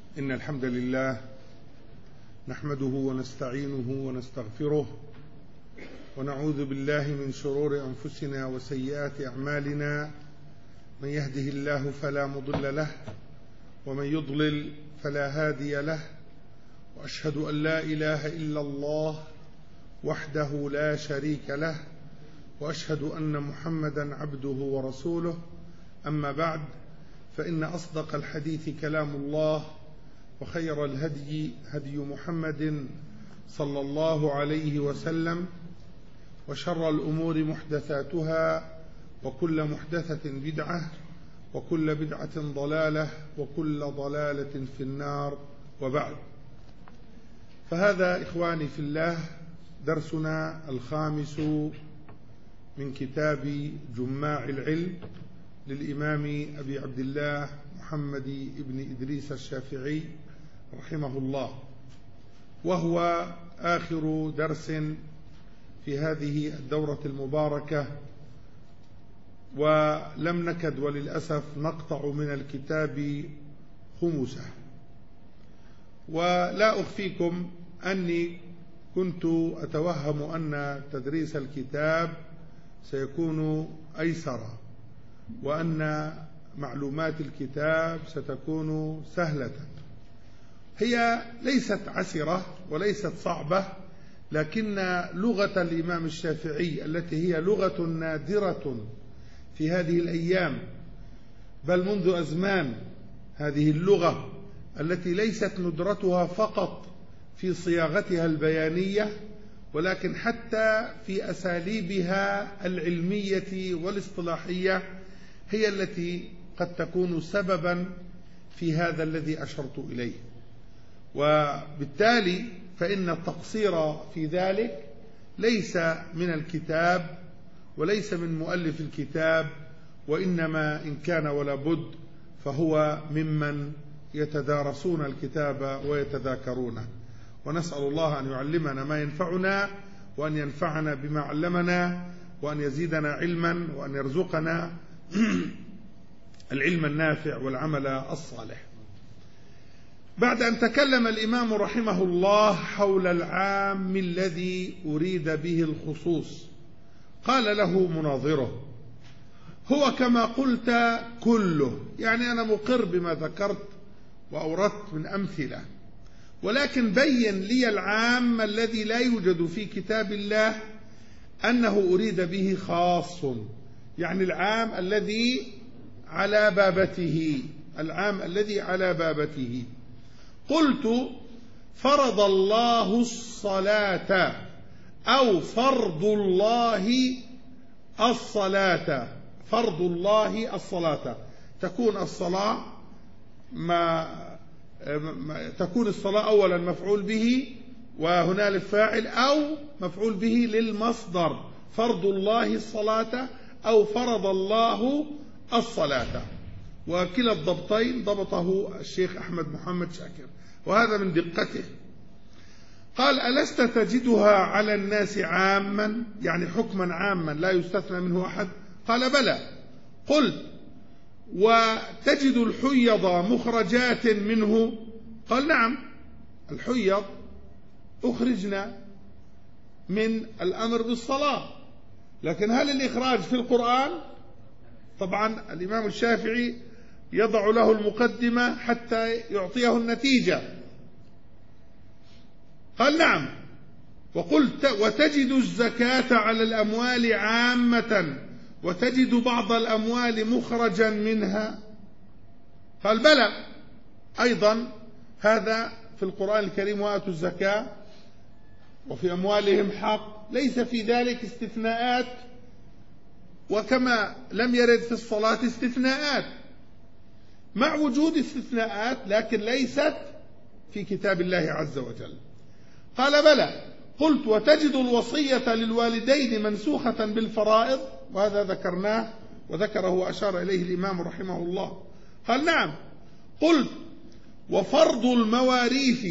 إن الحمد لله نحمده ونستعينه ونستغفره ونعوذ بالله من شرور أنفسنا وسيئات أعمالنا. من يهده الله فلا مضل له ومن يضلل فلا هادي له، وأشهد أن لا إله إلا الله وحده لا شريك له، وأشهد أن محمدا عبده ورسوله. أما بعد، فإن أصدق الحديث كلام الله، وخير الهدي هدي محمد صلى الله عليه وسلم، وشر الأمور محدثاتها، وكل محدثة بدعة، وكل بدعة ضلالة، وكل ضلالة في النار. وبعد، فهذا إخواني في الله درسنا الخامس من كتاب جماع العلم للإمام أبي عبد الله محمد بن إدريس الشافعي رحمه الله، وهو آخر درس في هذه الدورة المباركة، ولم نكد وللأسف نقطع من الكتاب خمسه. ولا أخفيكم أني كنت أتوهم أن تدريس الكتاب سيكون أيسر، وأن معلومات الكتاب ستكون سهلة. هي ليست عسرة وليست صعبة، لكن لغة الإمام الشافعي التي هي لغة نادرة في هذه الأيام، بل منذ أزمان، هذه اللغة التي ليست ندرتها فقط في صياغتها البيانية، ولكن حتى في أساليبها العلمية والاصطلاحية، هي التي قد تكون سببا في هذا الذي أشرت إليه. وبالتالي فإن التقصير في ذلك ليس من الكتاب وليس من مؤلف الكتاب، وإنما إن كان ولا بد فهو ممن يتدارسون الكتاب ويتذاكرونه. ونسأل الله أن يعلمنا ما ينفعنا، وأن ينفعنا بما علمنا، وأن يزيدنا علما، وأن يرزقنا العلم النافع والعمل الصالح. بعد أن تكلم الإمام رحمه الله حول العام الذي أريد به الخصوص، قال له مناظره: هو كما قلت كله، يعني أنا مقر بما ذكرت وأوردت من أمثلة، ولكن بين لي العام الذي لا يوجد في كتاب الله أنه أريد به خاص، يعني العام الذي على بابته، العام الذي على بابته. قلت: فرض الله الصلاة، أو فرض الله الصلاة. فرض الله الصلاة، تكون الصلاة تكون الصلاة أولا مفعول به وهنا للفاعل، أو مفعول به للمصدر، فرض الله الصلاة أو فرض الله الصلاة. وكلا الضبطين ضبطه الشيخ أحمد محمد شاكر، وهذا من دقته. قال: ألست تجدها على الناس عاما، يعني حكما عاما لا يستثنى منه أحد؟ قال: بلى. قلت: وتجد الحيض مخرجات منه؟ قال: نعم، الحيض أخرجنا من الأمر بالصلاة، لكن هل الإخراج في القرآن؟ طبعا الإمام الشافعي يضع له المقدمة حتى يعطيه النتيجة. قال: نعم. وقلت: وتجد الزكاة على الأموال عامة وتجد بعض الأموال مخرجا منها؟ قال: بلى، أيضا هذا في القرآن الكريم: وآتوا الزكاة وفي أموالهم حق، ليس في ذلك استثناءات، وكما لم يرد في الصلاة استثناءات، مع وجود استثناءات لكن ليست في كتاب الله عز وجل. قال: بلى. قلت: وتجد الوصية للوالدين منسوخة بالفرائض؟ وهذا ذكرناه وذكره وأشار إليه الإمام رحمه الله. قال: نعم. قلت: وفرض المواريث،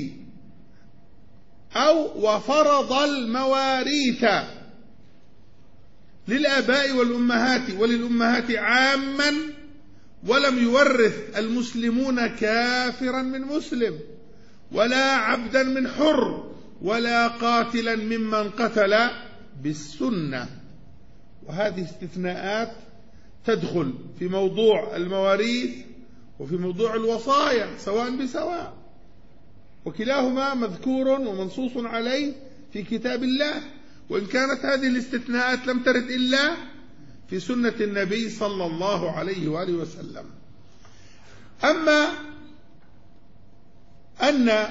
أو وفرض المواريث للآباء والأمهات وللأمهات عاما ولم يورث المسلمون كافرا من مسلم ولا عبدا من حر ولا قاتلا ممن قتل بالسنة. وهذه استثناءات تدخل في موضوع المواريث وفي موضوع الوصايا سواء بسواء، وكلاهما مذكور ومنصوص عليه في كتاب الله، وإن كانت هذه الاستثناءات لم ترد إلا في سنة النبي صلى الله عليه وآله وسلم. أما أن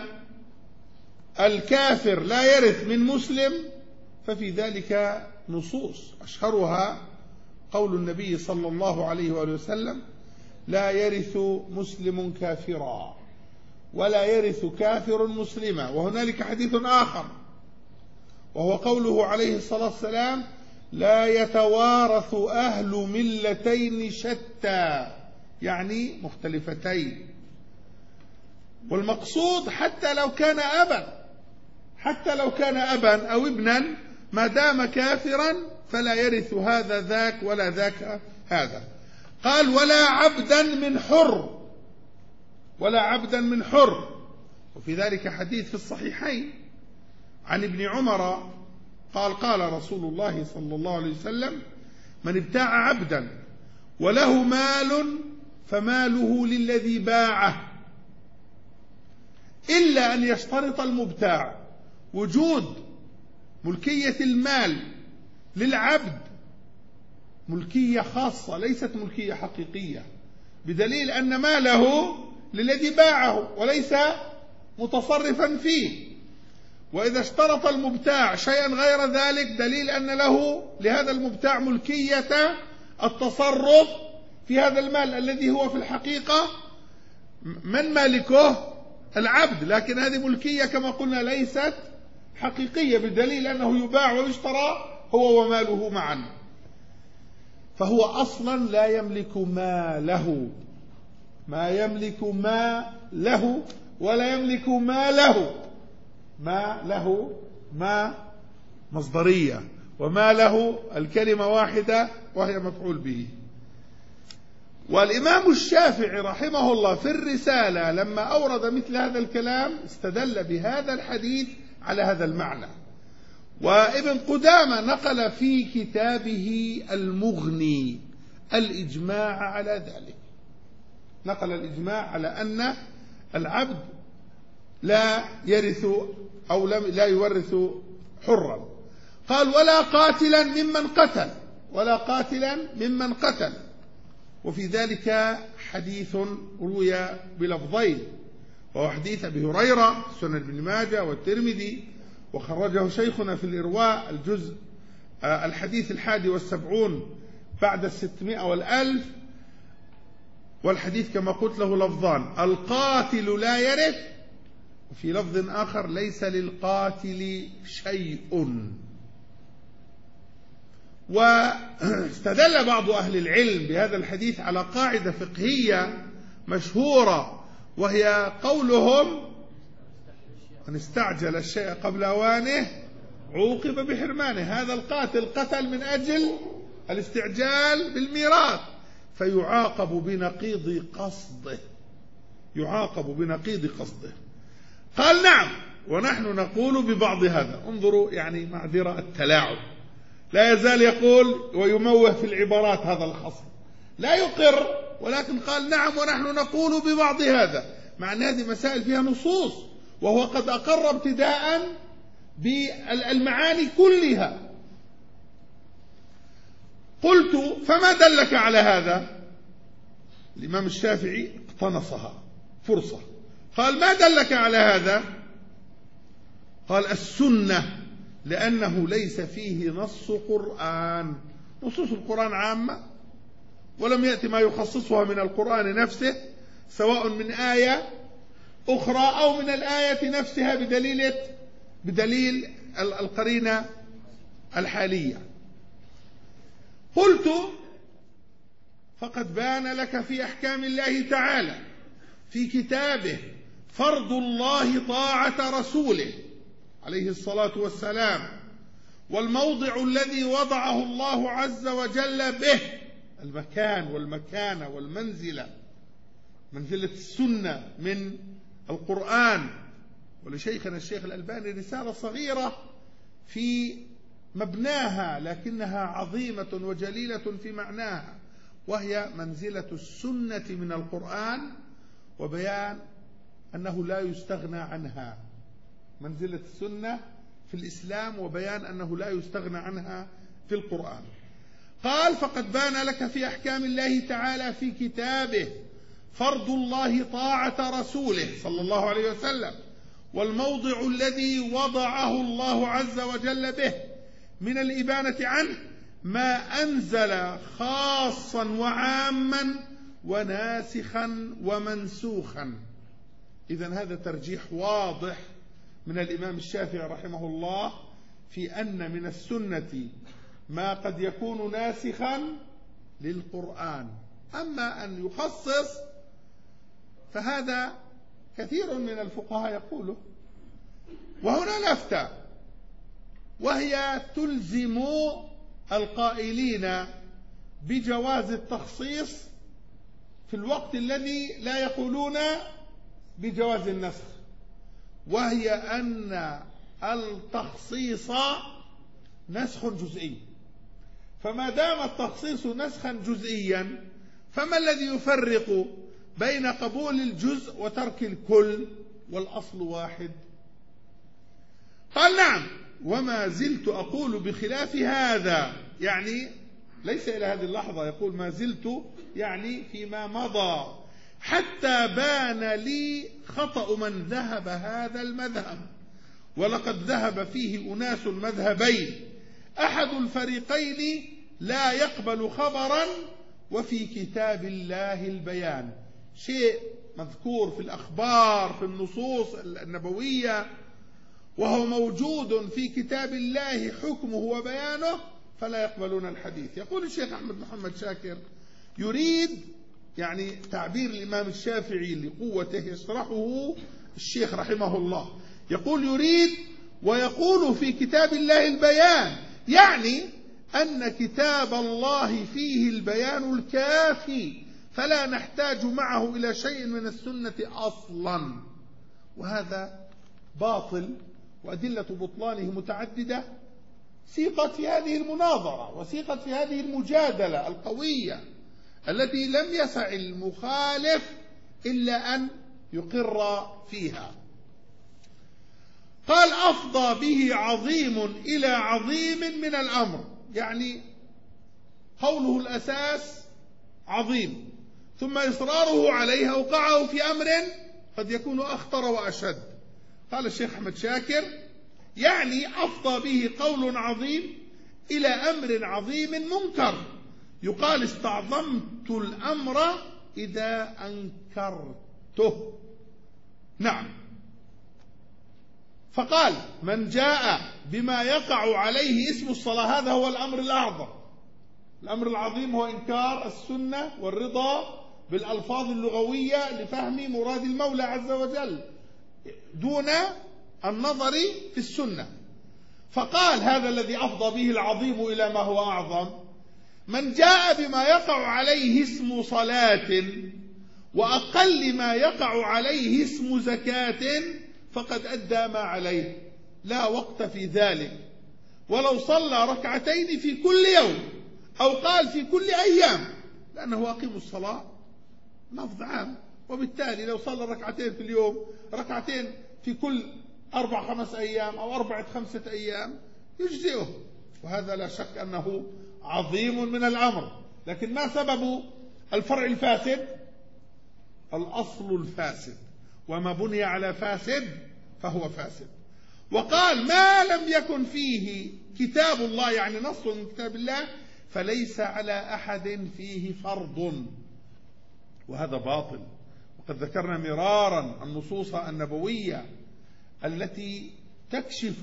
الكافر لا يرث من مسلم ففي ذلك نصوص، أشهرها قول النبي صلى الله عليه وآله وسلم: لا يرث مسلم كافرا ولا يرث كافر مسلما. وهنالك حديث آخر وهو قوله عليه الصلاة والسلام: لا يتوارث أهل ملتين شتى، يعني مختلفتين. والمقصود حتى لو كان أبا أو ابنا ما دام كافرا فلا يرث هذا ذاك ولا ذاك هذا. قال: ولا عبدا من حر. وفي ذلك حديث في الصحيحين عن ابن عمر قال رسول الله صلى الله عليه وسلم: من ابتاع عبدا وله مال فماله للذي باعه، إلا أن يشترط المبتاع وجود ملكية المال للعبد ملكية خاصة ليست ملكية حقيقية، بدليل أن ماله للذي باعه وليس متصرفا فيه. وإذا اشترط المبتاع شيئا غير ذلك دليل أن له لهذا المبتاع ملكية التصرف في هذا المال الذي هو في الحقيقة من مالكه؟ العبد، لكن هذه ملكية كما قلنا ليست حقيقية، بدليل أنه يباع ويشترى هو وماله معا. فهو أصلا لا يملك ماله، ما يملك ما له ولا يملك ما له. ما له ما مصدرية، وما له الكلمة واحدة وهي مفعول به. والإمام الشافعي رحمه الله في الرسالة لما أورد مثل هذا الكلام استدل بهذا الحديث على هذا المعنى. وابن قدامة نقل في كتابه المغني الإجماع على ذلك، نقل الإجماع على أن العبد لا يرث أو لا يورث حرا. قال: ولا قاتلا ممن قتل. وفي ذلك حديث روي بلفظين، وهو حديث أبي هريرة سنن ابن ماجه والترمذي، وخرجه شيخنا في الإرواء الجزء الحديث 71 بعد 600 والألف. والحديث كما قلت له لفظان: القاتل لا يرث، وفي لفظ آخر: ليس للقاتل شيء. واستدل بعض أهل العلم بهذا الحديث على قاعدة فقهية مشهورة، وهي قولهم: من استعجل الشيء قبل أوانه عوقب بحرمانه. هذا القاتل قتل من أجل الاستعجال بالميراث فيعاقب بنقيض قصده. قال: نعم، ونحن نقول ببعض هذا. انظروا يعني معذرة التلاعب، لا يزال يقول ويموه في العبارات هذا الخصم، لا يقر، ولكن قال: نعم ونحن نقول ببعض هذا، مع أن هذه مسائل فيها نصوص، وهو قد أقر ابتداء بالمعاني كلها. قلت: فما دلك على هذا؟ الإمام الشافعي اقتنصها فرصة، قال: ما دلك على هذا؟ قال: السنة، لأنه ليس فيه نص قرآن. نصوص القرآن عامة ولم يأتي ما يخصصها من القرآن نفسه، سواء من آية أخرى أو من الآية نفسها بدليل القرينة الحالية. قلت: فقد بان لك في أحكام الله تعالى في كتابه فرض الله طاعة رسوله عليه الصلاة والسلام، والموضع الذي وضعه الله عز وجل به المكان والمكانة والمنزلة، منزلة السنة من القرآن. ولشيخنا الشيخ الألباني رسالة صغيرة في مبناها لكنها عظيمة وجليلة في معناها، وهي منزلة السنة من القرآن وبيان أنه لا يستغنى عنها. منزلة السنة في الإسلام وبيان أنه لا يستغنى عنها في القرآن. قال: فقد بان لك في أحكام الله تعالى في كتابه فرض الله طاعة رسوله صلى الله عليه وسلم، والموضع الذي وضعه الله عز وجل به من الإبانة عنه ما أنزل خاصا وعاما وناسخا ومنسوخا. إذن هذا ترجيح واضح من الإمام الشافعي رحمه الله في أن من السنة ما قد يكون ناسخا للقرآن، أما أن يخصص فهذا كثير من الفقهاء يقوله. وهنا لفتة، وهي تلزم القائلين بجواز التخصيص في الوقت الذي لا يقولون بجواز النسخ، وهي أن التخصيص نسخ جزئي. فما دام التخصيص نسخا جزئيا فما الذي يفرق بين قبول الجزء وترك الكل والأصل واحد؟ قال: نعم، وما زلت أقول بخلاف هذا، يعني ليس إلى هذه اللحظة، يقول ما زلت يعني فيما مضى، حتى بان لي خطأ من ذهب هذا المذهب، ولقد ذهب فيه أناس مذهبين، أحد الفريقين لا يقبل خبرا وفي كتاب الله البيان، شيء مذكور في الأخبار في النصوص النبوية وهو موجود في كتاب الله حكمه وبيانه فلا يقبلون الحديث. يقول الشيخ أحمد محمد شاكر يريد يعني تعبير الإمام الشافعي لقوته يشرحه الشيخ رحمه الله، يقول يريد ويقول في كتاب الله البيان، يعني أن كتاب الله فيه البيان الكافي فلا نحتاج معه إلى شيء من السنة أصلا. وهذا باطل، وأدلة بطلانه متعددة سيقت في هذه المناظرة وسيقت في هذه المجادلة القوية التي لم يسع المخالف إلا أن يقر فيها. قال: أفضى به عظيم إلى عظيم من الأمر، يعني قوله الأساس عظيم ثم إصراره عليه أوقعه في أمر قد يكون أخطر وأشد. قال الشيخ أحمد شاكر: يعني أفضى به قول عظيم إلى أمر عظيم منكر، يقال استعظمت الأمر إذا أنكرته. نعم. فقال: من جاء بما يقع عليه اسم الصلاة، هذا هو الأمر الأعظم. الأمر العظيم هو إنكار السنة والرضا بالألفاظ اللغوية لفهم مراد المولى عز وجل دون النظر في السنة. فقال: هذا الذي أفضى به العظيم إلى ما هو أعظم، من جاء بما يقع عليه اسم صلاة وأقل ما يقع عليه اسم زكاة فقد أدى ما عليه، لا وقت في ذلك، ولو صلى ركعتين في كل يوم أو قال في كل أيام، لأنه أقيم الصلاة لفظ عام، وبالتالي لو صلى ركعتين في اليوم، ركعتين في كل 4-5 أيام أو 4-5 أيام يجزئه، وهذا لا شك أنه عظيم من الأمر. لكن ما سبب الفرع الفاسد؟ الأصل الفاسد، وما بني على فاسد فهو فاسد. وقال: ما لم يكن فيه كتاب الله، يعني نص من كتاب الله، فليس على أحد فيه فرض، وهذا باطل. وقد ذكرنا مرارا النصوص النبوية التي تكشف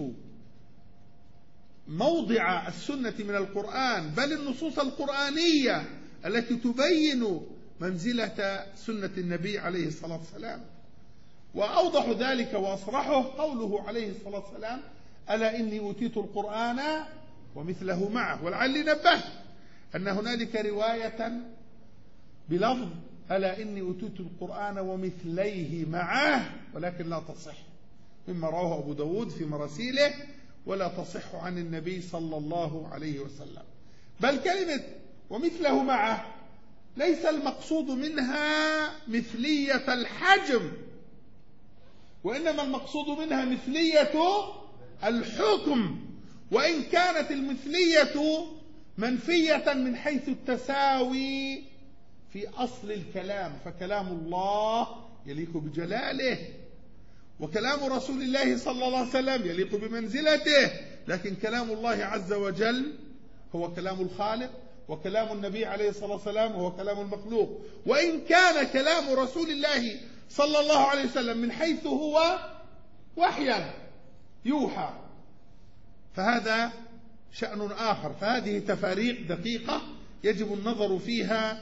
موضع السنة من القرآن، بل النصوص القرآنية التي تبين منزلة سنة النبي عليه الصلاة والسلام. وأوضح ذلك وأصرحه قوله عليه الصلاة والسلام: ألا إني أوتيت القرآن ومثله معه. ولعلي نبهت أن هنالك رواية بلفظ ألا إني أوتيت القرآن ومثليه معه، ولكن لا تصح، مما رواه أبو داود في مراسيله، ولا تصح عن النبي صلى الله عليه وسلم. بل كلمة ومثله معه ليس المقصود منها مثلية الحجم، وإنما المقصود منها مثلية الحكم، وإن كانت المثلية منفية من حيث التساوي في أصل الكلام، فكلام الله يليق بجلاله، وكلام رسول الله صلى الله عليه وسلم يليق بمنزلته، لكن كلام الله عز وجل هو كلام الخالق، وكلام النبي عليه الصلاة والسلام هو كلام المخلوق. وإن كان كلام رسول الله صلى الله عليه وسلم من حيث هو وحيا يوحى، فهذا شأن آخر. فهذه تفاريق دقيقة يجب النظر فيها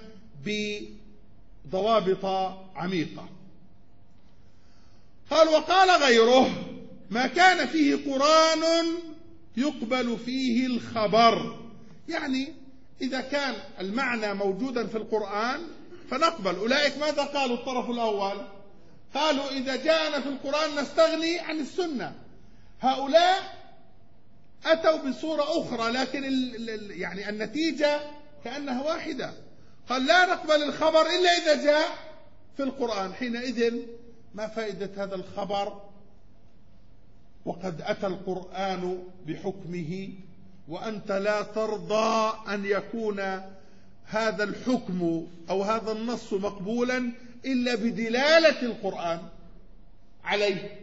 بضوابط عميقة. قال وقال غيره ما كان فيه قرآن يقبل فيه الخبر، يعني إذا كان المعنى موجودا في القرآن فنقبل. أولئك ماذا قالوا؟ الطرف الأول قالوا إذا جاءنا في القرآن نستغني عن السنة. هؤلاء أتوا بصورة أخرى، لكن يعني النتيجة كأنها واحدة. قال لا نقبل الخبر إلا إذا جاء في القرآن. حينئذ ما فائدة هذا الخبر وقد أتى القرآن بحكمه، وأنت لا ترضى أن يكون هذا الحكم أو هذا النص مقبولا إلا بدلالة القرآن عليه.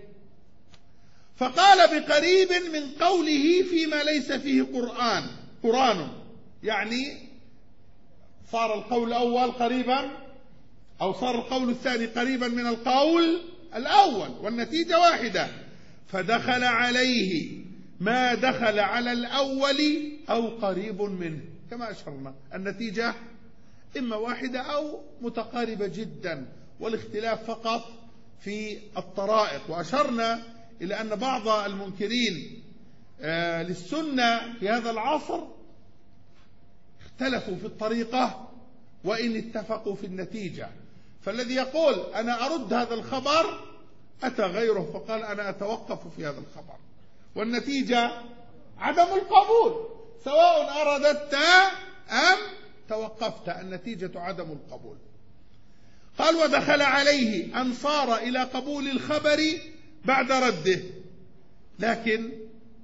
فقال بقريب من قوله فيما ليس فيه قرآن، يعني صار القول الأول قريبا، أو صار القول الثاني قريبا من القول الأول، والنتيجة واحدة. فدخل عليه ما دخل على الأول أو قريب منه، كما أشرنا النتيجة إما واحدة أو متقاربة جدا، والاختلاف فقط في الطرائق. وأشرنا إلى أن بعض المنكرين للسنة في هذا العصر اختلفوا في الطريقة وإن اتفقوا في النتيجة. فالذي يقول أنا أرد هذا الخبر أتى غيره فقال أنا أتوقف في هذا الخبر، والنتيجة عدم القبول، سواء أردت أم توقفت، النتيجة عدم القبول. قال ودخل عليه أن صار إلى قبول الخبر بعد رده. لكن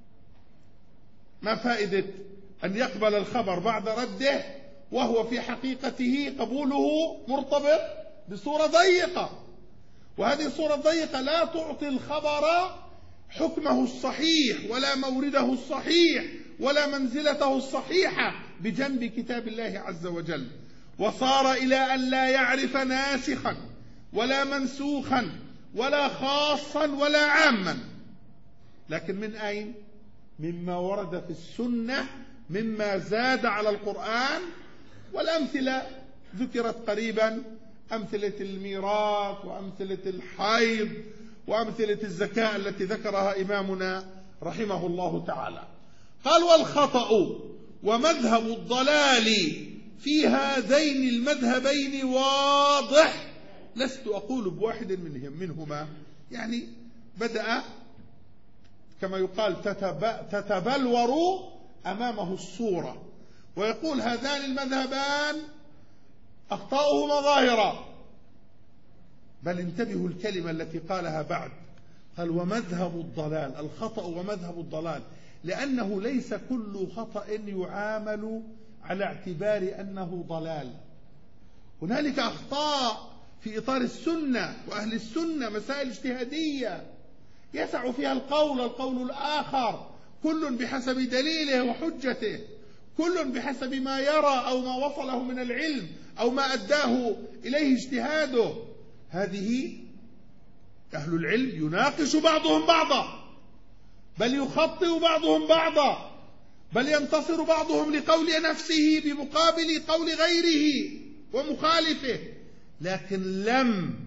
ما فائدة أن يقبل الخبر بعد رده وهو في حقيقته قبوله مرتبط بصورة ضيقة، وهذه الصورة الضيقة لا تعطي الخبر حكمه الصحيح ولا مورده الصحيح ولا منزلته الصحيحة بجنب كتاب الله عز وجل. وصار إلى أن لا يعرف ناسخا ولا منسوخا ولا خاصا ولا عاما، لكن من أين؟ مما ورد في السنة مما زاد على القرآن. والأمثلة ذكرت قريبا، أمثلة الميراث وأمثلة الحيض وأمثلة الزكاة التي ذكرها إمامنا رحمه الله تعالى. قال والخطأ ومذهب الضلال في هذين المذهبين واضح، لست أقول بواحد منهما، يعني بدأ كما يقال تتبلور أمامه الصورة، ويقول هذان المذهبان أخطاؤهما ظاهرة. بل انتبهوا الكلمة التي قالها بعد، قال ومذهب الضلال، الخطأ ومذهب الضلال، لأنه ليس كل خطأ يعامل على اعتبار أنه ضلال. هنالك أخطاء في إطار السنة وأهل السنة، مسائل اجتهادية يسع فيها القول الآخر، كل بحسب دليله وحجته، كل بحسب ما يرى أو ما وصله من العلم أو ما أداه إليه اجتهاده. هذه أهل العلم يناقش بعضهم بعضا، بل يخطئ بعضهم بعضا، بل ينتصر بعضهم لقول نفسه بمقابل قول غيره ومخالفه، لكن لم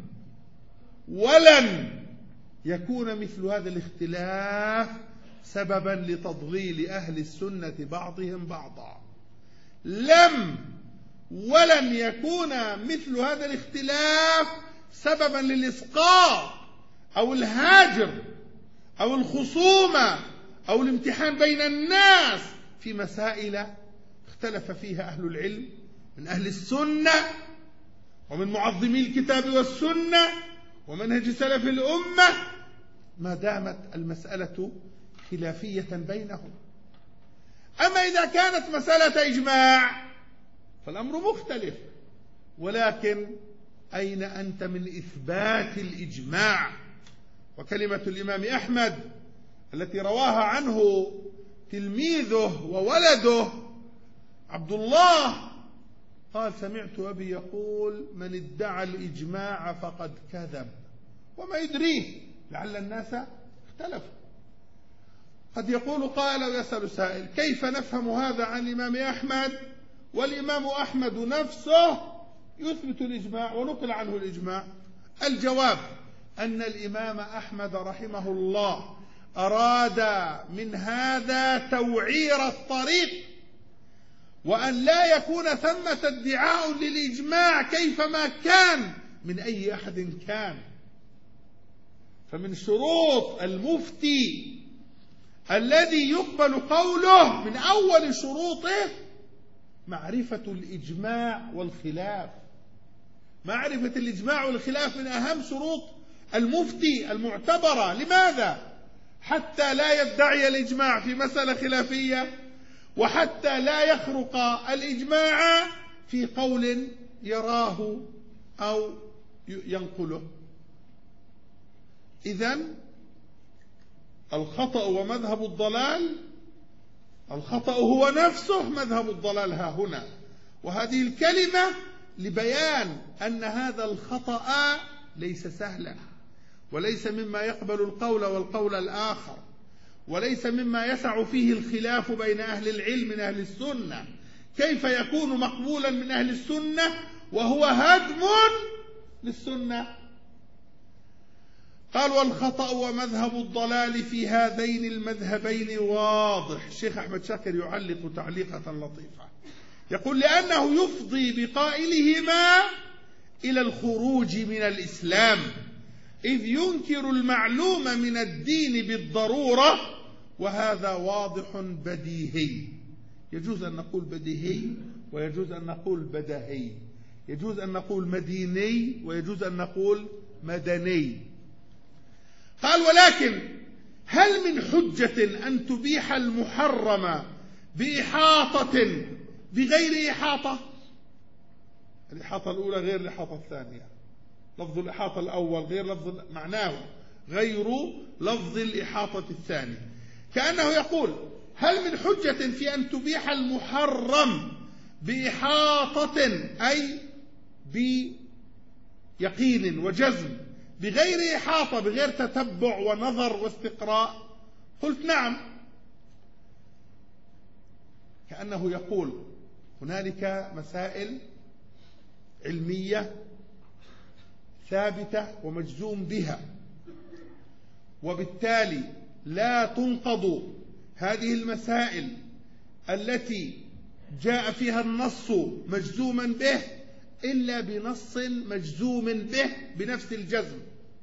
ولن يكون مثل هذا الاختلاف سببا لتضليل أهل السنة بعضهم بعضا. لم ولن يكون مثل هذا الاختلاف سببا للإسقاط أو الهاجر أو الخصومة أو الامتحان بين الناس في مسائل اختلف فيها أهل العلم من أهل السنة ومن معظمي الكتاب والسنة ومنهج سلف الأمة، ما دامت المسألة خلافية بينهم. أما إذا كانت مسألة إجماع فالأمر مختلف. ولكن أين أنت من إثبات الإجماع؟ وكلمة الإمام أحمد التي رواها عنه تلميذه وولده عبد الله قال: سمعت أبي يقول: من ادعى الإجماع فقد كذب. وما يدريه لعل الناس اختلفوا. قد يقول قائل ويسأل سائل: كيف نفهم هذا عن الإمام أحمد والإمام أحمد نفسه يثبت الإجماع ونقل عنه الإجماع؟ الجواب أن الإمام أحمد رحمه الله أراد من هذا توعير الطريق، وأن لا يكون ثمة ادعاء للإجماع كيفما كان من أي أحد كان. فمن شروط المفتي الذي يقبل قوله من أول شروطه معرفة الإجماع والخلاف. معرفة الإجماع والخلاف من أهم شروط المفتي المعتبرة. لماذا؟ حتى لا يدعي الإجماع في مسألة خلافية، وحتى لا يخرق الإجماع في قول يراه أو ينقله. إذن الخطأ ومذهب الضلال، الخطأ هو نفسه مذهب الضلال ها هنا. وهذه الكلمة لبيان أن هذا الخطأ ليس سهلا، وليس مما يقبل القول والقول الآخر، وليس مما يسع فيه الخلاف بين أهل العلم من أهل السنة. كيف يكون مقبولا من أهل السنة وهو هدم للسنة؟ قال: والخطأ ومذهب الضلال في هذين المذهبين واضح. الشيخ أحمد شاكر يعلق تعليقة لطيفة يقول: لأنه يفضي بقائلهما إلى الخروج من الإسلام، إذ ينكر المعلوم من الدين بالضرورة، وهذا واضح بديهي. يجوز أن نقول بديهي، ويجوز أن نقول بدهي، يجوز أن نقول مديني، ويجوز أن نقول مدني. قال: ولكن هل من حجة أن تبيح المحرم بإحاطة بغير إحاطة؟ الإحاطة الأولى غير الإحاطة الثانية، لفظ الإحاطة الأول غير لفظ معناه غير لفظ الإحاطة الثاني. كأنه يقول: هل من حجة في أن تبيح المحرم بإحاطة أي بيقين وجزم بغير إحاطة، بغير تتبع ونظر واستقراء؟ قلت: نعم. كأنه يقول: هنالك مسائل علمية ثابتة ومجزوم بها، وبالتالي لا تنقض هذه المسائل التي جاء فيها النص مجزوما به إلا بنص مجزوم به بنفس الجزم.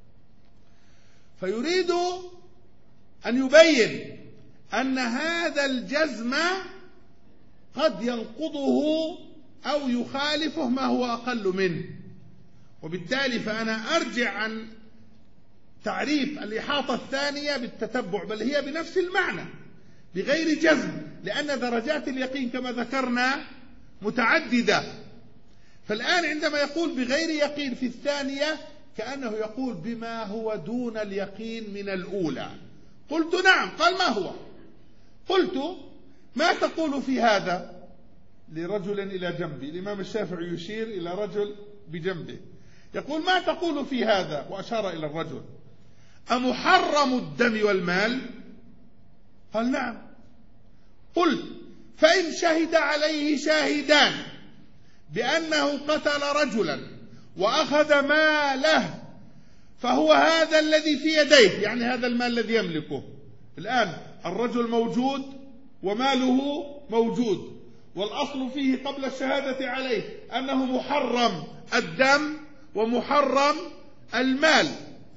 فيريد أن يبين أن هذا الجزم قد ينقضه أو يخالفه ما هو أقل منه. وبالتالي فأنا أرجع عن تعريف الإحاطة الثانية بالتتبع، بل هي بنفس المعنى بغير جزم، لأن درجات اليقين كما ذكرنا متعددة. فالآن عندما يقول بغير يقين في الثانية كأنه يقول بما هو دون اليقين من الأولى. قلت: نعم. قال: ما هو؟ قلت: ما تقول في هذا؟ لرجل إلى جنبي، الإمام الشافعي يشير إلى رجل بجنبه، يقول: ما تقول في هذا؟ وأشار إلى الرجل: أمحرم الدم والمال؟ قال: نعم. قلت: فإن شهد عليه شاهدان بأنه قتل رجلا وأخذ ماله فهو هذا الذي في يديه، يعني هذا المال الذي يملكه. الآن الرجل موجود وماله موجود، والأصل فيه قبل الشهادة عليه أنه محرم الدم ومحرم المال.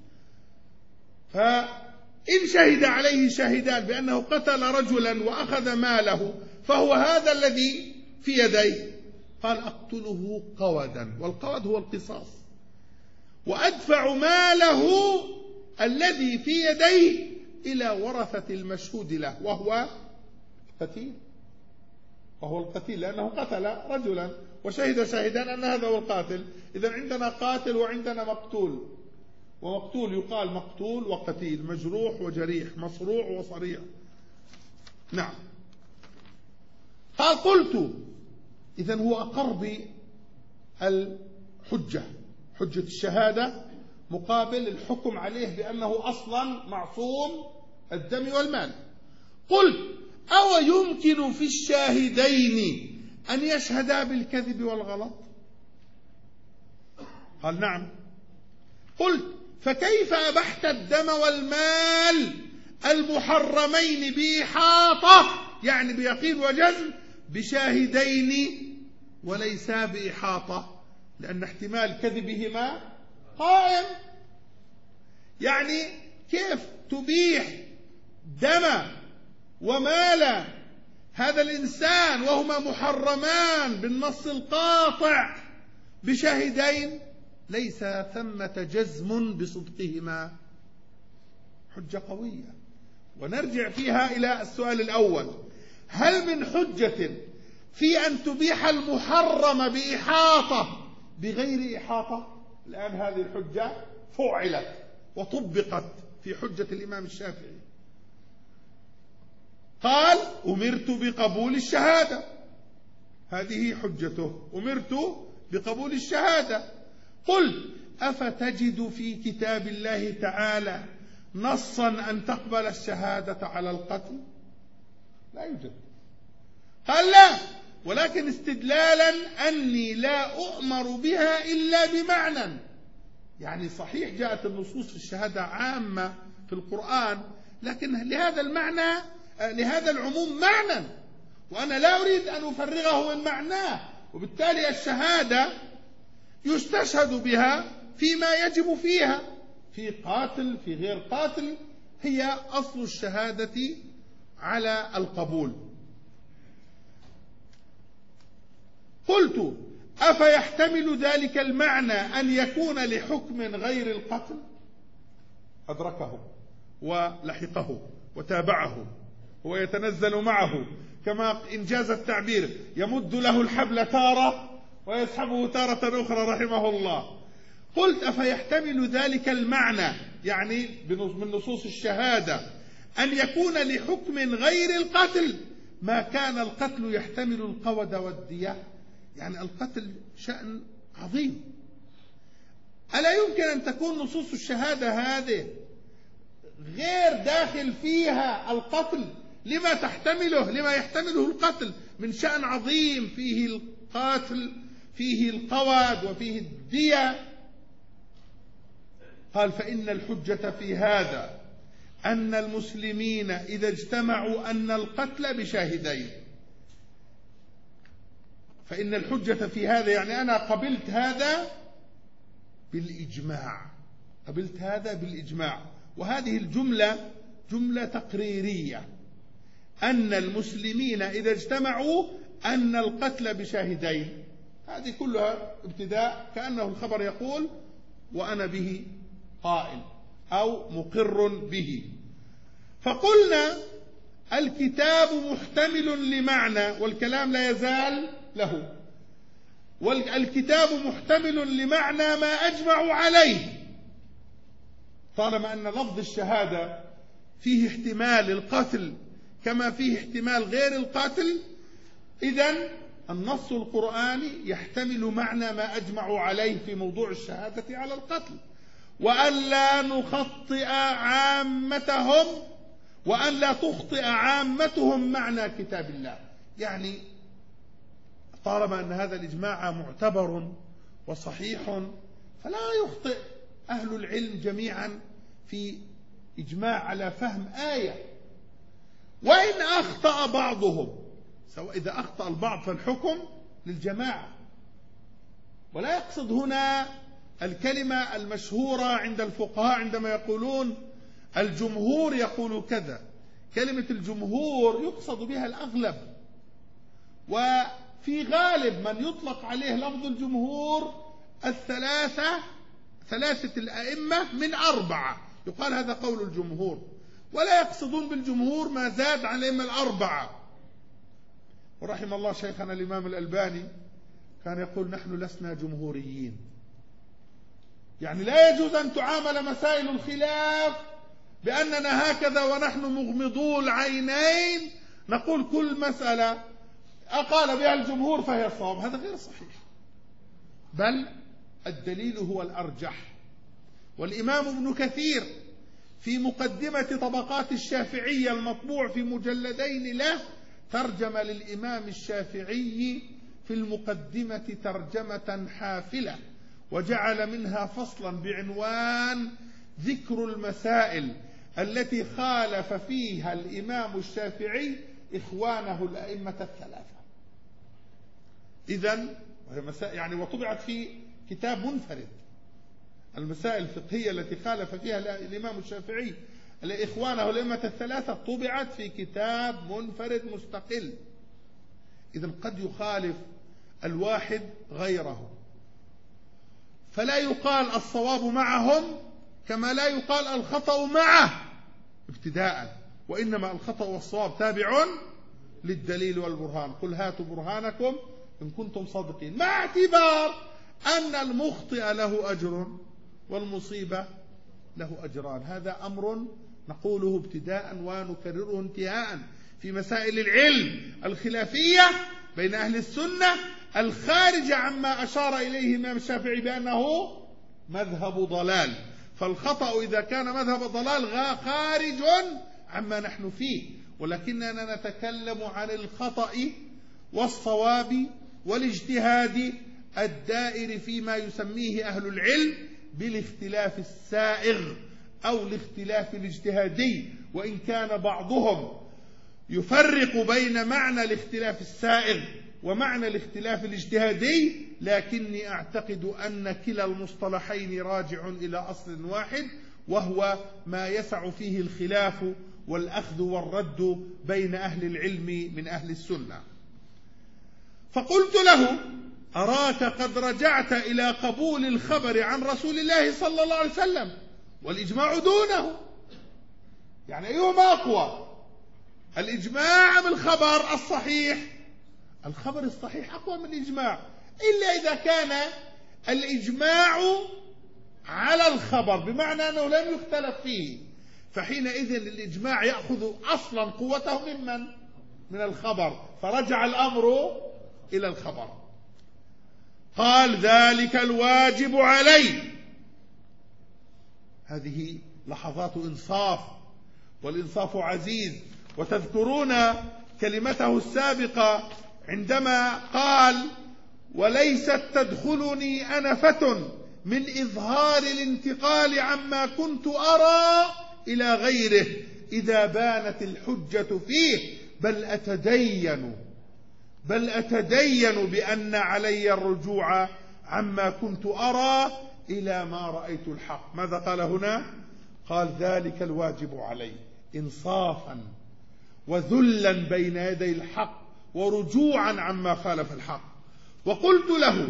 فإن شهد عليه شاهدان بأنه قتل رجلا وأخذ ماله فهو هذا الذي في يديه، قال أقتله قودا، والقود هو القصاص، وأدفع ماله الذي في يديه إلى ورثة المشهود له وهو القتيل لأنه قتل رجلا وشهد شاهدان أن هذا هو القاتل. إذا عندنا قاتل وعندنا مقتول، ومقتول يقال مقتول وقتيل، مجروح وجريح، مصروع وصريع. نعم. قال قلت إذن هو أقر بالحجة، حجة الشهادة مقابل الحكم عليه بأنه أصلا معصوم الدم والمال. قلت أو يمكن في الشاهدين أن يشهدا بالكذب والغلط؟ قال نعم. قلت فكيف أبحت الدم والمال المحرمين بإحاطة، يعني بيقين وجزم، بشاهدين وليسا بإحاطة، لأن احتمال كذبهما قائم. يعني كيف تبيح دم ومال هذا الإنسان وهما محرمان بالنص القاطع بشاهدين ليس ثمة جزم بصدقهما؟ حجة قوية. ونرجع فيها إلى السؤال الأول: هل من حجة في أن تبيح المحرم بإحاطة بغير إحاطة؟ الآن هذه الحجة فعلت وطبقت في حجة الإمام الشافعي. قال أمرت بقبول الشهادة، هذه حجته، أمرت بقبول الشهادة. قل أفتجد في كتاب الله تعالى نصا أن تقبل الشهادة على القتل؟ لا يوجد. قال لا، ولكن استدلالا أني لا أؤمر بها إلا بمعنى. يعني صحيح جاءت النصوص في الشهادة عامة في القرآن، لكن لهذا المعنى، لهذا العموم معنى، وأنا لا أريد أن أفرغه من معناه، وبالتالي الشهادة يستشهد بها فيما يجب فيها، في قاتل في غير قاتل، هي أصل الشهادة على القبول. قلت أفيحتمل ذلك المعنى أن يكون لحكم غير القتل؟ أدركه ولحقه وتابعه ويتنزل معه، كما إنجاز التعبير يمد له الحبل تارة ويسحبه تارة أخرى رحمه الله. قلت أفيحتمل ذلك المعنى، يعني من نصوص الشهادة، أن يكون لحكم غير القتل ما كان القتل يحتمل القود والدية؟ يعني القتل شأن عظيم، ألا يمكن أن تكون نصوص الشهادة هذه غير داخل فيها القتل لما تحتمله، لما يحتمله القتل من شأن عظيم، فيه القاتل، فيه القود، وفيه الدية. قال فإن الحجة في هذا أن المسلمين إذا اجتمعوا أن القتل بشاهدين، فإن الحجة في هذا يعني أنا قبلت هذا بالإجماع، قبلت هذا بالإجماع. وهذه الجملة جملة تقريرية، أن المسلمين إذا اجتمعوا أن القتل بشاهدين، هذه كلها ابتداء كأنه الخبر يقول وأنا به قائل أو مقر به. فقلنا الكتاب محتمل لمعنى والكلام لا يزال له، والكتاب محتمل لمعنى ما أجمع عليه. طالما أن لفظ الشهادة فيه احتمال القتل كما فيه احتمال غير القتل، إذن النص القرآني يحتمل معنى ما أجمعوا عليه في موضوع الشهادة على القتل، وأن لا نخطئ عامتهم، وأن لا تخطئ عامتهم معنى كتاب الله. يعني طالما أن هذا الإجماع معتبر وصحيح فلا يخطئ أهل العلم جميعا في إجماع على فهم آية، وإن أخطأ بعضهم سواء إذا أخطأ البعض فالحكم للجماعة. ولا يقصد هنا الكلمة المشهورة عند الفقهاء عندما يقولون الجمهور يقول كذا. كلمة الجمهور يقصد بها الأغلب، وفي غالب من يطلق عليه لفظ الجمهور ثلاثة الأئمة من 4، يقال هذا قول الجمهور، ولا يقصدون بالجمهور ما زاد عن الأئمة 4. ورحم الله شيخنا الإمام الألباني كان يقول نحن لسنا جمهوريين، يعني لا يجوز أن تعامل مسائل الخلاف بأننا هكذا ونحن مغمضو العينين نقول كل مسألة أقال بها الجمهور فهي الصواب، هذا غير صحيح، بل الدليل هو الأرجح. والإمام ابن كثير في مقدمة طبقات الشافعية المطبوع في مجلدين له ترجم للإمام الشافعي في المقدمة ترجمة حافلة، وجعل منها فصلا بعنوان ذكر المسائل التي خالف فيها الإمام الشافعي إخوانه الأئمة الثلاثة. إذن يعني وطبعت في كتاب منفرد، المسائل الفقهية التي خالف فيها الإمام الشافعي إخوانه الأئمة الثلاثة طبعت في كتاب منفرد مستقل. إذن قد يخالف الواحد غيره، فلا يقال الصواب معهم كما لا يقال الخطأ معه ابتداء، وإنما الخطأ والصواب تابع للدليل والبرهان. قل هاتوا برهانكم إن كنتم صادقين، مع اعتبار أن المخطئ له أجر والمصيبة له أجران. هذا أمر نقوله ابتداء ونكرره انتهاء في مسائل العلم الخلافية بين أهل السنة الخارج عما أشار إليه الإمام الشافعي بأنه مذهب ضلال. فالخطأ إذا كان مذهب ضلال خارج عما نحن فيه، ولكننا نتكلم عن الخطأ والصواب والاجتهاد الدائر فيما يسميه أهل العلم بالاختلاف السائغ أو الاختلاف الاجتهادي، وإن كان بعضهم يفرق بين معنى الاختلاف السائغ ومعنى الاختلاف الاجتهادي، لكني أعتقد أن كلا المصطلحين راجع إلى أصل واحد، وهو ما يسع فيه الخلاف والأخذ والرد بين أهل العلم من أهل السنة. فقلت له أراك قد رجعت إلى قبول الخبر عن رسول الله صلى الله عليه وسلم والإجماع دونه، يعني أيهما أقوى، الإجماع أم الخبر الصحيح؟ الخبر الصحيح أقوى من الإجماع، إلا إذا كان الإجماع على الخبر بمعنى أنه لم يختلف فيه، فحينئذ الإجماع يأخذ أصلا قوته من الخبر، فرجع الأمر إلى الخبر. قال ذلك الواجب علي. هذه لحظات إنصاف، والإنصاف عزيز. وتذكرون كلمته السابقة عندما قال وليست تدخلني أنفة من إظهار الانتقال عما كنت أرى إلى غيره إذا بانت الحجة فيه، بل أتدين بأن علي الرجوع عما كنت أرى إلى ما رأيت الحق. ماذا قال هنا؟ قال ذلك الواجب علي، إنصافا وذلا بين يدي الحق ورجوعا عما خالف الحق. وقلت له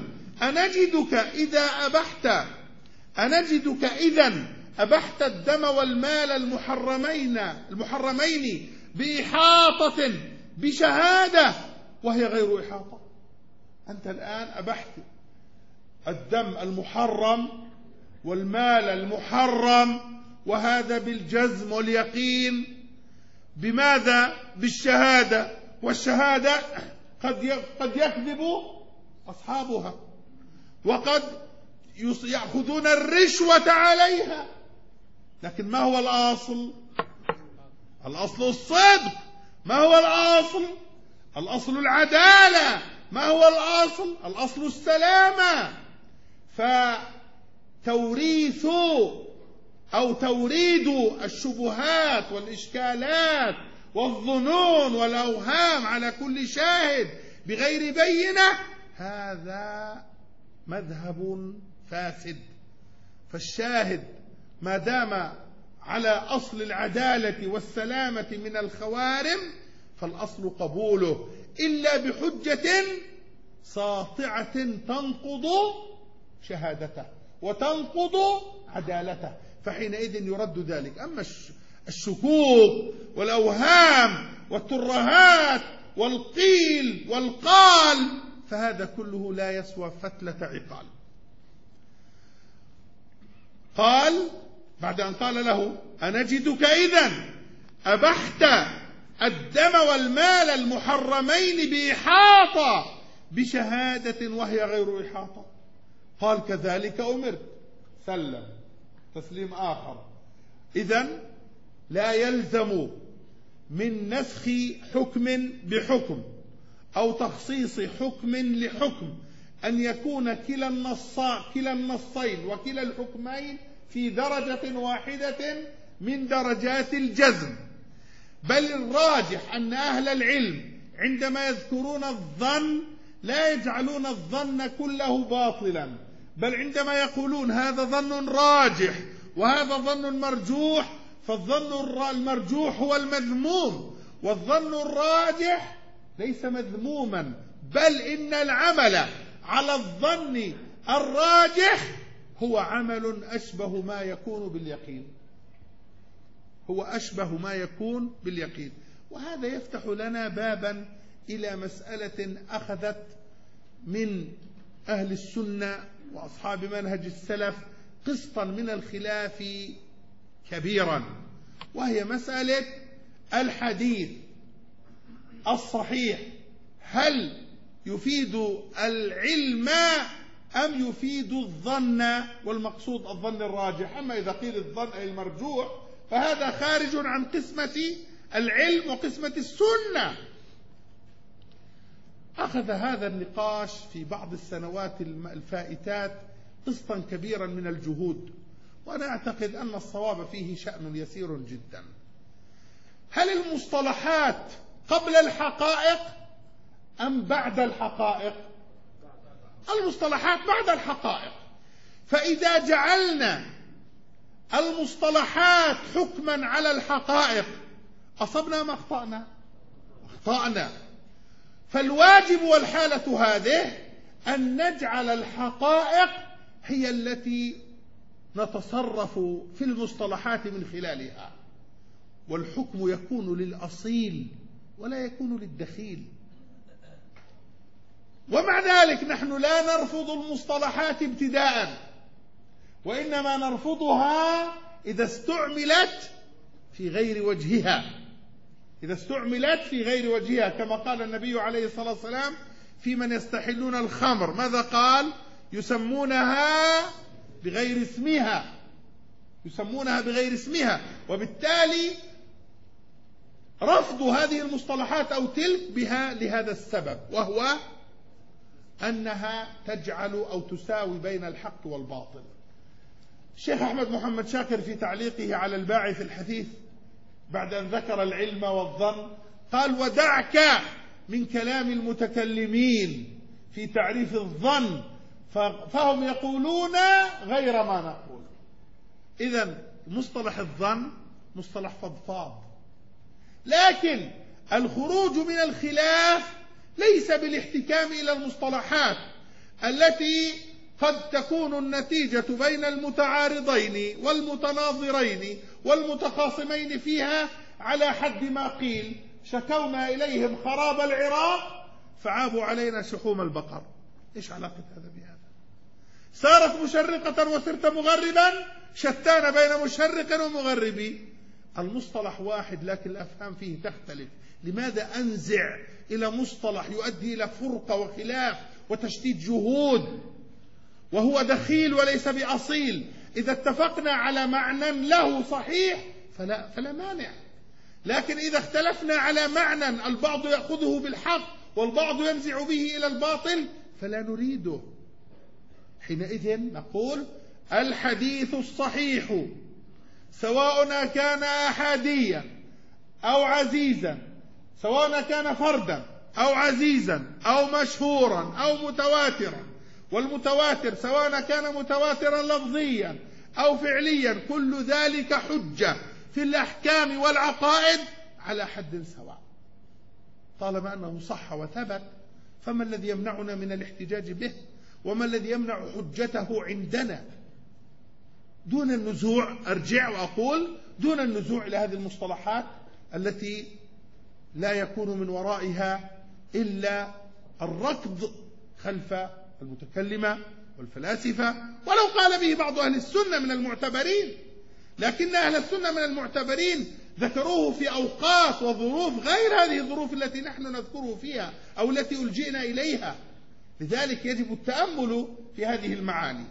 أنجدك إذا أبحت الدم والمال المحرمين بإحاطة بشهادة وهي غير إحاطة. أنت الآن أبحت الدم المحرم والمال المحرم، وهذا بالجزم واليقين. بماذا؟ بالشهادة، والشهادة قد يكذب أصحابها، وقد يأخذون الرشوة عليها. لكن ما هو الأصل؟ الأصل الصدق. ما هو الأصل؟ الأصل العدالة. ما هو الأصل؟ الأصل السلامة. فتوريد الشبهات والإشكالات والظنون والأوهام على كل شاهد بغير بينة، هذا مذهب فاسد. فالشاهد ما دام على أصل العدالة والسلامة من الخوارم فالأصل قبوله، إلا بحجة ساطعة تنقض شهادته وتنقض عدالته، فحينئذ يرد ذلك. أما الشكوك والأوهام والترهات والقيل والقال فهذا كله لا يسوى فتلة عقال. قال بعد أن قال له أنجدك إذن أبحت الدم والمال المحرمين بإحاطة بشهادة وهي غير إحاطة؟ قال كذلك أمرت. سلم تسليم آخر. إذن لا يلزم من نسخ حكم بحكم أو تخصيص حكم لحكم أن يكون كلا النصين وكلا الحكمين في درجة واحدة من درجات الجزم، بل الراجح أن أهل العلم عندما يذكرون الظن لا يجعلون الظن كله باطلا، بل عندما يقولون هذا ظن راجح وهذا ظن مرجوح، فالظن المرجوح هو المذموم والظن الراجح ليس مذموما، بل إن العمل على الظن الراجح هو عمل أشبه ما يكون باليقين، هو أشبه ما يكون باليقين. وهذا يفتح لنا بابا إلى مسألة أخذت من أهل السنة وأصحاب منهج السلف قسطا من الخلاف كبيرا، وهي مسألة الحديث الصحيح هل يفيد العلم أم يفيد الظن، والمقصود الظن الراجح. أما إذا قيل الظن أي المرجوح فهذا خارج عن قسمة العلم وقسمة السنة. أخذ هذا النقاش في بعض السنوات الفائتات قسطا كبيرا من الجهود، وأنا أعتقد أن الصواب فيه شأن يسير جدا. هل المصطلحات قبل الحقائق أم بعد الحقائق؟ المصطلحات بعد الحقائق. فإذا جعلنا المصطلحات حكما على الحقائق أصبنا ما أخطأنا؟ أخطأنا. فالواجب والحالة هذه أن نجعل الحقائق هي التي نتصرف في المصطلحات من خلالها، والحكم يكون للأصيل ولا يكون للدخيل. ومع ذلك نحن لا نرفض المصطلحات ابتداء، وإنما نرفضها إذا استعملت في غير وجهها، إذا استعملت في غير وجهها، كما قال النبي عليه الصلاة والسلام في من يستحلون الخمر، ماذا قال؟ يسمونها بغير اسمها، يسمونها بغير اسمها. وبالتالي رفض هذه المصطلحات أو تلك بها لهذا السبب، وهو أنها تجعل أو تساوي بين الحق والباطل. الشيخ أحمد محمد شاكر في تعليقه على الباعث الحثيث بعد أن ذكر العلم والظن قال ودعك من كلام المتكلمين في تعريف الظن فهم يقولون غير ما نقول. إذن مصطلح الظن مصطلح فضفاض، لكن الخروج من الخلاف ليس بالاحتكام إلى المصطلحات التي قد تكون النتيجة بين المتعارضين والمتناظرين والمتخاصمين فيها على حد ما قيل شكونا إليهم خراب العراق فعابوا علينا شحوم البقر. إيش علاقة هذا بهذا؟ صارت مشرقة وصرت مغربا، شتان بين مشرق ومغربي. المصطلح واحد لكن الأفهام فيه تختلف. لماذا أنزع إلى مصطلح يؤدي إلى فرقة وخلاف وتشتيت جهود وهو دخيل وليس بأصيل؟ إذا اتفقنا على معنى له صحيح فلا مانع، لكن إذا اختلفنا على معنى البعض يأخذه بالحق والبعض ينزع به إلى الباطل فلا نريده. حينئذ نقول الحديث الصحيح سواء كان أحاديا أو عزيزا، سواء كان فردا أو عزيزا أو مشهورا أو متواترا، والمتواتر سواء كان متواترا لفظيا أو فعليا، كل ذلك حجة في الأحكام والعقائد على حد سواء طالما أنه صح وثبت. فما الذي يمنعنا من الاحتجاج به؟ وما الذي يمنع حجته عندنا دون النزوع؟ أرجع وأقول دون النزوع إلى هذه المصطلحات التي لا يكون من ورائها إلا الركض خلف المتكلمة والفلاسفة، ولو قال به بعض أهل السنة من المعتبرين، لكن أهل السنة من المعتبرين ذكروه في أوقات وظروف غير هذه الظروف التي نحن نذكره فيها أو التي ألجئنا إليها. لذلك يجب التأمل في هذه المعاني.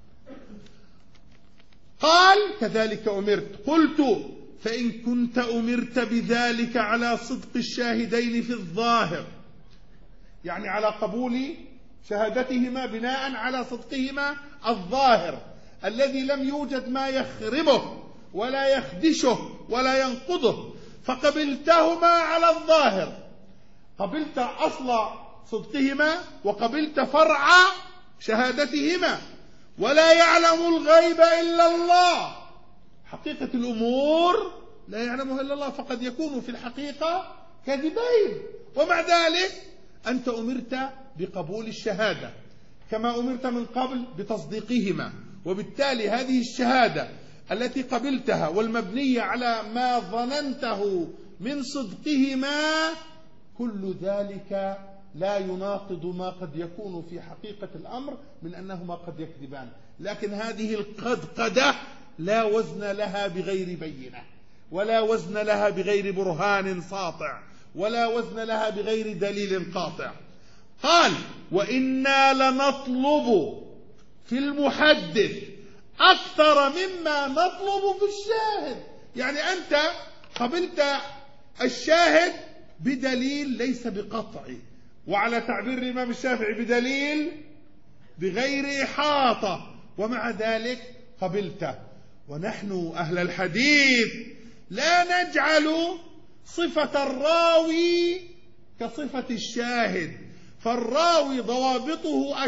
قال كذلك أمرت. قلت فإن كنت أمرت بذلك على صدق الشاهدين في الظاهر، يعني على قبول شهادتهما بناء على صدقهما الظاهر الذي لم يوجد ما يخربه ولا يخدشه ولا ينقضه، فقبلتهما على الظاهر، قبلت أصل صدقهما وقبلت فرع شهادتهما، ولا يعلم الغيب إلا الله، حقيقة الأمور لا يعلمها إلا الله، فقد يكون في الحقيقة كذبين. ومع ذلك أنت أمرت بقبول الشهادة كما أمرت من قبل بتصديقهما، وبالتالي هذه الشهادة التي قبلتها والمبنية على ما ظننته من صدقهما كل ذلك لا يناقض ما قد يكون في حقيقة الأمر من أنهما قد يكذبان، لكن هذه القدقدة لا وزن لها بغير بينة، ولا وزن لها بغير برهان ساطع، ولا وزن لها بغير دليل قاطع. قال وإنا لنطلب في المحدث أكثر مما نطلب في الشاهد، يعني أنت قبلت الشاهد بدليل ليس بقطعي، وعلى تعبير الإمام الشافعي بدليل بغير إحاطة، ومع ذلك قبلت. ونحن أهل الحديث لا نجعل صفة الراوي كصفة الشاهد، فالراوي ضوابطه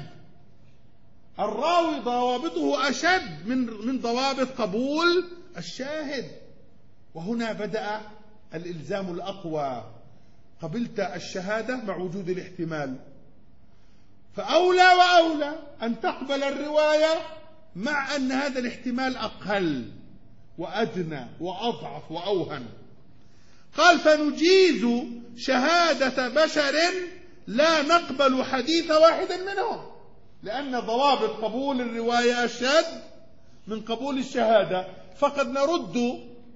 أشد من ضوابط قبول الشاهد. وهنا بدأ الإلزام الأقوى. قبلت الشهادة مع وجود الاحتمال، فأولى وأولى أن تقبل الرواية مع أن هذا الاحتمال أقل وأدنى وأضعف وأوهن. قال فنجيز شهادة بشر لا نقبل حديث واحد منهم، لأن ضوابط قبول الرواية أشد من قبول الشهادة، فقد نرد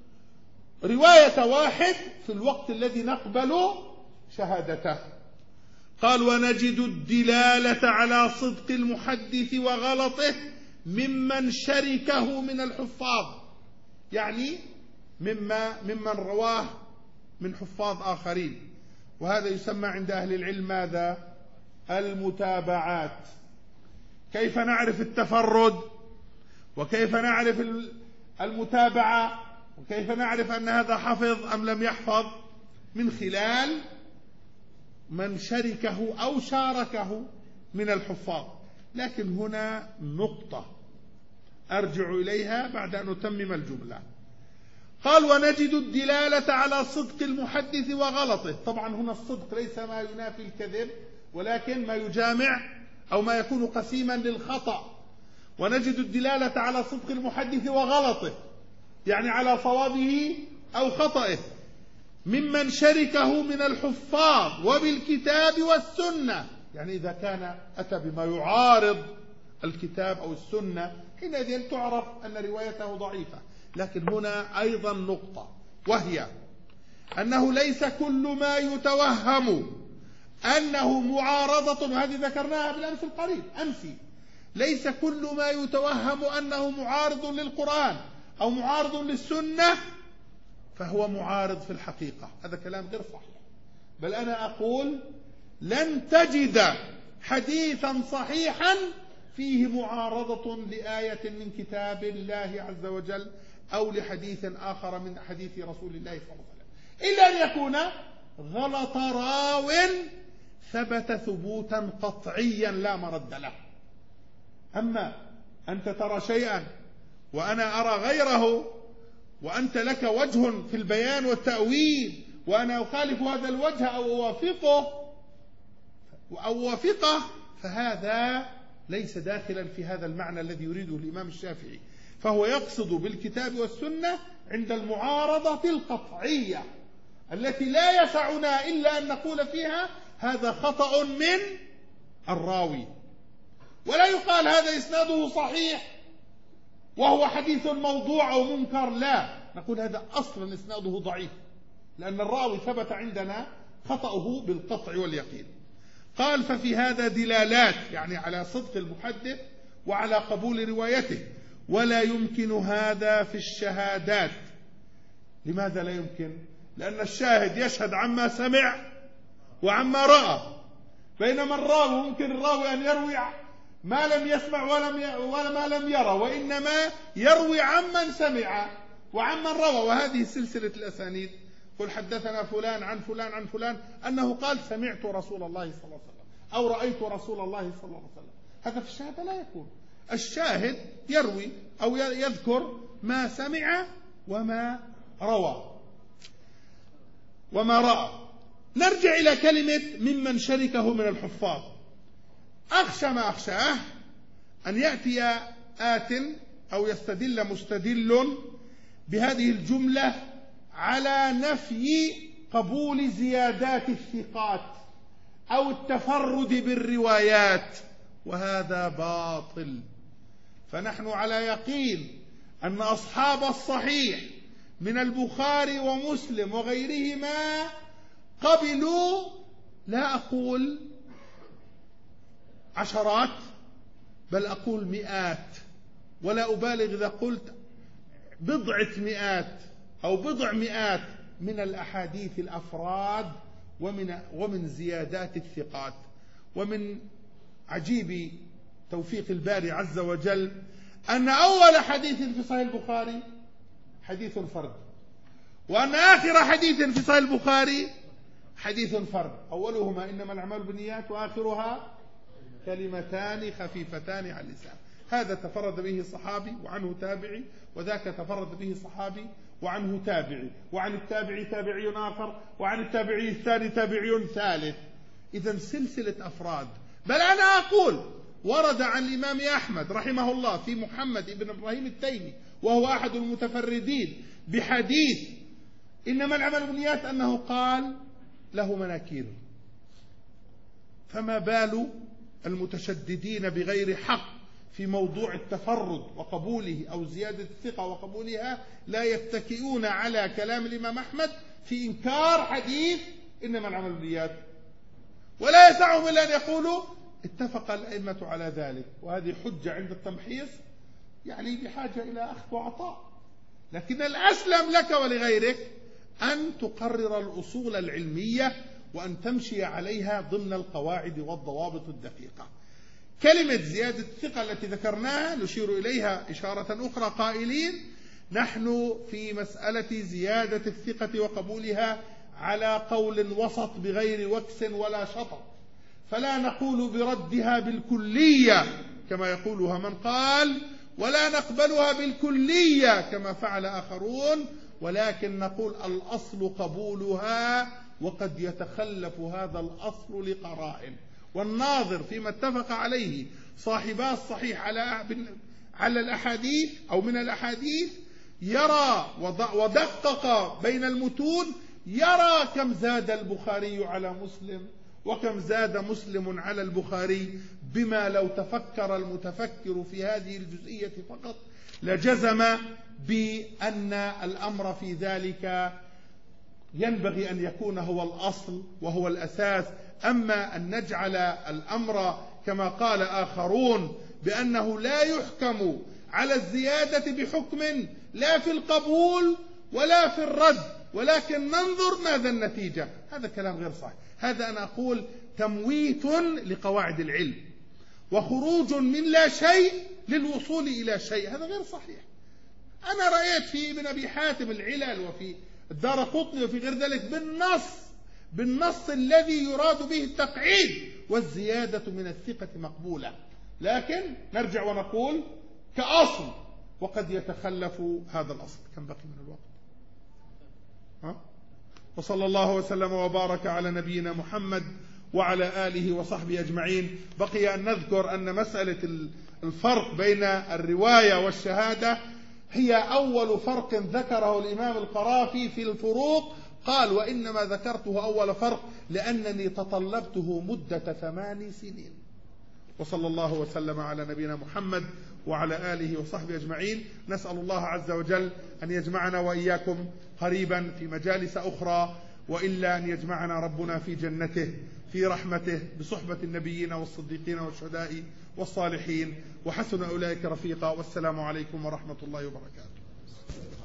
رواية واحد في الوقت الذي نقبل شهادته. قال ونجد الدلالة على صدق المحدث وغلطه ممن شركه من الحفاظ، يعني ممن رواه من حفاظ آخرين، وهذا يسمى عند أهل العلم ماذا؟ المتابعات. كيف نعرف التفرد؟ وكيف نعرف المتابعة؟ وكيف نعرف أن هذا حفظ أم لم يحفظ؟ من خلال من شركه أو شاركه من الحفاظ. لكن هنا نقطة أرجع إليها بعد أن أتمم الجملة. قال ونجد الدلالة على صدق المحدث وغلطه. طبعا هنا الصدق ليس ما ينافي الكذب، ولكن ما يجامع أو ما يكون قسيما للخطأ. ونجد الدلالة على صدق المحدث وغلطه، يعني على صوابه أو خطئه، ممن شركه من الحفاظ وبالكتاب والسنة، يعني إذا كان أتى بما يعارض الكتاب أو السنة حينئذ تعرف أن روايته ضعيفة. لكن هنا أيضا نقطة، وهي أنه ليس كل ما يتوهم أنه معارضة، وهذه ذكرناها بالأمس القريب أمسي، ليس كل ما يتوهم أنه معارض للقرآن أو معارض للسنة فهو معارض في الحقيقة. هذا كلام غير صحيح، بل أنا أقول لن تجد حديثا صحيحا فيه معارضة لآية من كتاب الله عز وجل أو لحديث آخر من حديث رسول الله صلى الله عليه وسلم. إلا أن يكون غلط راو ثبت ثبوتا قطعيا لا مرد له. أما أنت ترى شيئا وأنا أرى غيره، وأنت لك وجه في البيان والتأويل وأنا أخالف هذا الوجه أو أوافقه، فهذا ليس داخلا في هذا المعنى الذي يريده الإمام الشافعي. فهو يقصد بالكتاب والسنة عند المعارضة القطعية التي لا يسعنا إلا أن نقول فيها هذا خطأ من الراوي، ولا يقال هذا إسناده صحيح وهو حديث موضوع أو منكر، لا، نقول هذا أصلا إسناده ضعيف لأن الراوي ثبت عندنا خطأه بالقطع واليقين. قال ففي هذا دلالات يعني على صدق المحدث وعلى قبول روايته، ولا يمكن هذا في الشهادات. لماذا لا يمكن؟ لأن الشاهد يشهد عما سمع وعما رأى، بينما الراوي ممكن الراوي أن يروي ما لم يسمع ولا ما لم يرى، وإنما يروي عمن سمع وعمن روى. وهذه سلسلة الأسانيد، قل حدثنا فلان عن فلان عن فلان أنه قال سمعت رسول الله صلى الله عليه وسلم أو رأيت رسول الله صلى الله عليه وسلم. هذا في الشهادة لا يكون. الشاهد يروي أو يذكر ما سمع وما روى وما رأى. نرجع إلى كلمة ممن شركه من الحفاظ. أخشى ما أخشاه أن يأتي آت أو يستدل مستدل بهذه الجملة على نفي قبول زيادات الثقات أو التفرد بالروايات، وهذا باطل. فنحن على يقين أن أصحاب الصحيح من البخاري ومسلم وغيرهما قبلوا، لا أقول عشرات بل أقول مئات، ولا أبالغ إذا قلت بضعة مئات أو بضع مئات من الأحاديث الأفراد ومن زيادات الثقات. ومن عجيب توفيق الباري عز وجل أن أول حديث في صحيح البخاري حديث فرد، وأن آخر حديث في صحيح البخاري حديث فرد، أولهما إنما الأعمال بالنيات وآخرها كلمتان خفيفتان على اللسان. هذا تفرد به صحابي وعنه تابعي، وذاك تفرد به صحابي وعنه تابعي، وعن التابعي تابعي آخر، وعن التابعي الثاني تابعي ثالث. إذن سلسلة أفراد. بل أنا أقول ورد عن الإمام أحمد رحمه الله في محمد بن إبراهيم التيمي وهو أحد المتفردين بحديث إنما الأعمال بالنيات أنه قال له مناكير. فما بال المتشددين بغير حق في موضوع التفرد وقبوله أو زيادة الثقة وقبولها لا يتكئون على كلام الإمام أحمد في إنكار حديث إنما الأعمال بالنيات، ولا يسعهم إلا أن يقولوا اتفق الأئمة على ذلك. وهذه حجة عند التمحيص يعني بحاجة إلى أخذ وعطاء. لكن الأسلم لك ولغيرك أن تقرر الأصول العلمية وأن تمشي عليها ضمن القواعد والضوابط الدقيقة. كلمة زيادة الثقة التي ذكرناها نشير إليها إشارة أخرى قائلين نحن في مسألة زيادة الثقة وقبولها على قول وسط بغير وكس ولا شطط، فلا نقول بردها بالكلية كما يقولها من قال، ولا نقبلها بالكلية كما فعل آخرون، ولكن نقول الأصل قبولها، وقد يتخلف هذا الأصل لقرائن. والناظر فيما اتفق عليه صاحبا الصحيح على الأحاديث أو من الأحاديث يرى ودقق بين المتون، يرى كم زاد البخاري على مسلم وكم زاد مسلم على البخاري، بما لو تفكر المتفكر في هذه الجزئية فقط لجزم بأن الأمر في ذلك ينبغي أن يكون هو الأصل وهو الأساس. أما أن نجعل الأمر كما قال آخرون بأنه لا يحكم على الزيادة بحكم لا في القبول ولا في الرد، ولكن ننظر ماذا النتيجة، هذا كلام غير صحيح. هذا أنا أقول تمويت لقواعد العلم وخروج من لا شيء للوصول إلى شيء، هذا غير صحيح. أنا رأيت في ابن أبي حاتم العلل وفي الدارقطني وفي غير ذلك بالنص الذي يراد به التقعيد، والزيادة من الثقة مقبولة. لكن نرجع ونقول كأصل، وقد يتخلف هذا الأصل. كم بقي من الوقت؟ وصلى الله وسلم وبارك على نبينا محمد وعلى آله وصحبه أجمعين. بقي أن نذكر أن مسألة الفرق بين الرواية والشهادة هي أول فرق ذكره الإمام القرافي في الفروق. قال: وإنما ذكرته أول فرق لأنني تطلبته مدة 8 سنين. وصلى الله وسلم على نبينا محمد وعلى آله وصحبه أجمعين. نسأل الله عز وجل أن يجمعنا وإياكم قريبا في مجالس أخرى، وإلا أن يجمعنا ربنا في جنته في رحمته بصحبة النبيين والصديقين والشهداء والصالحين، وحسن أولئك رفيقا. والسلام عليكم ورحمة الله وبركاته.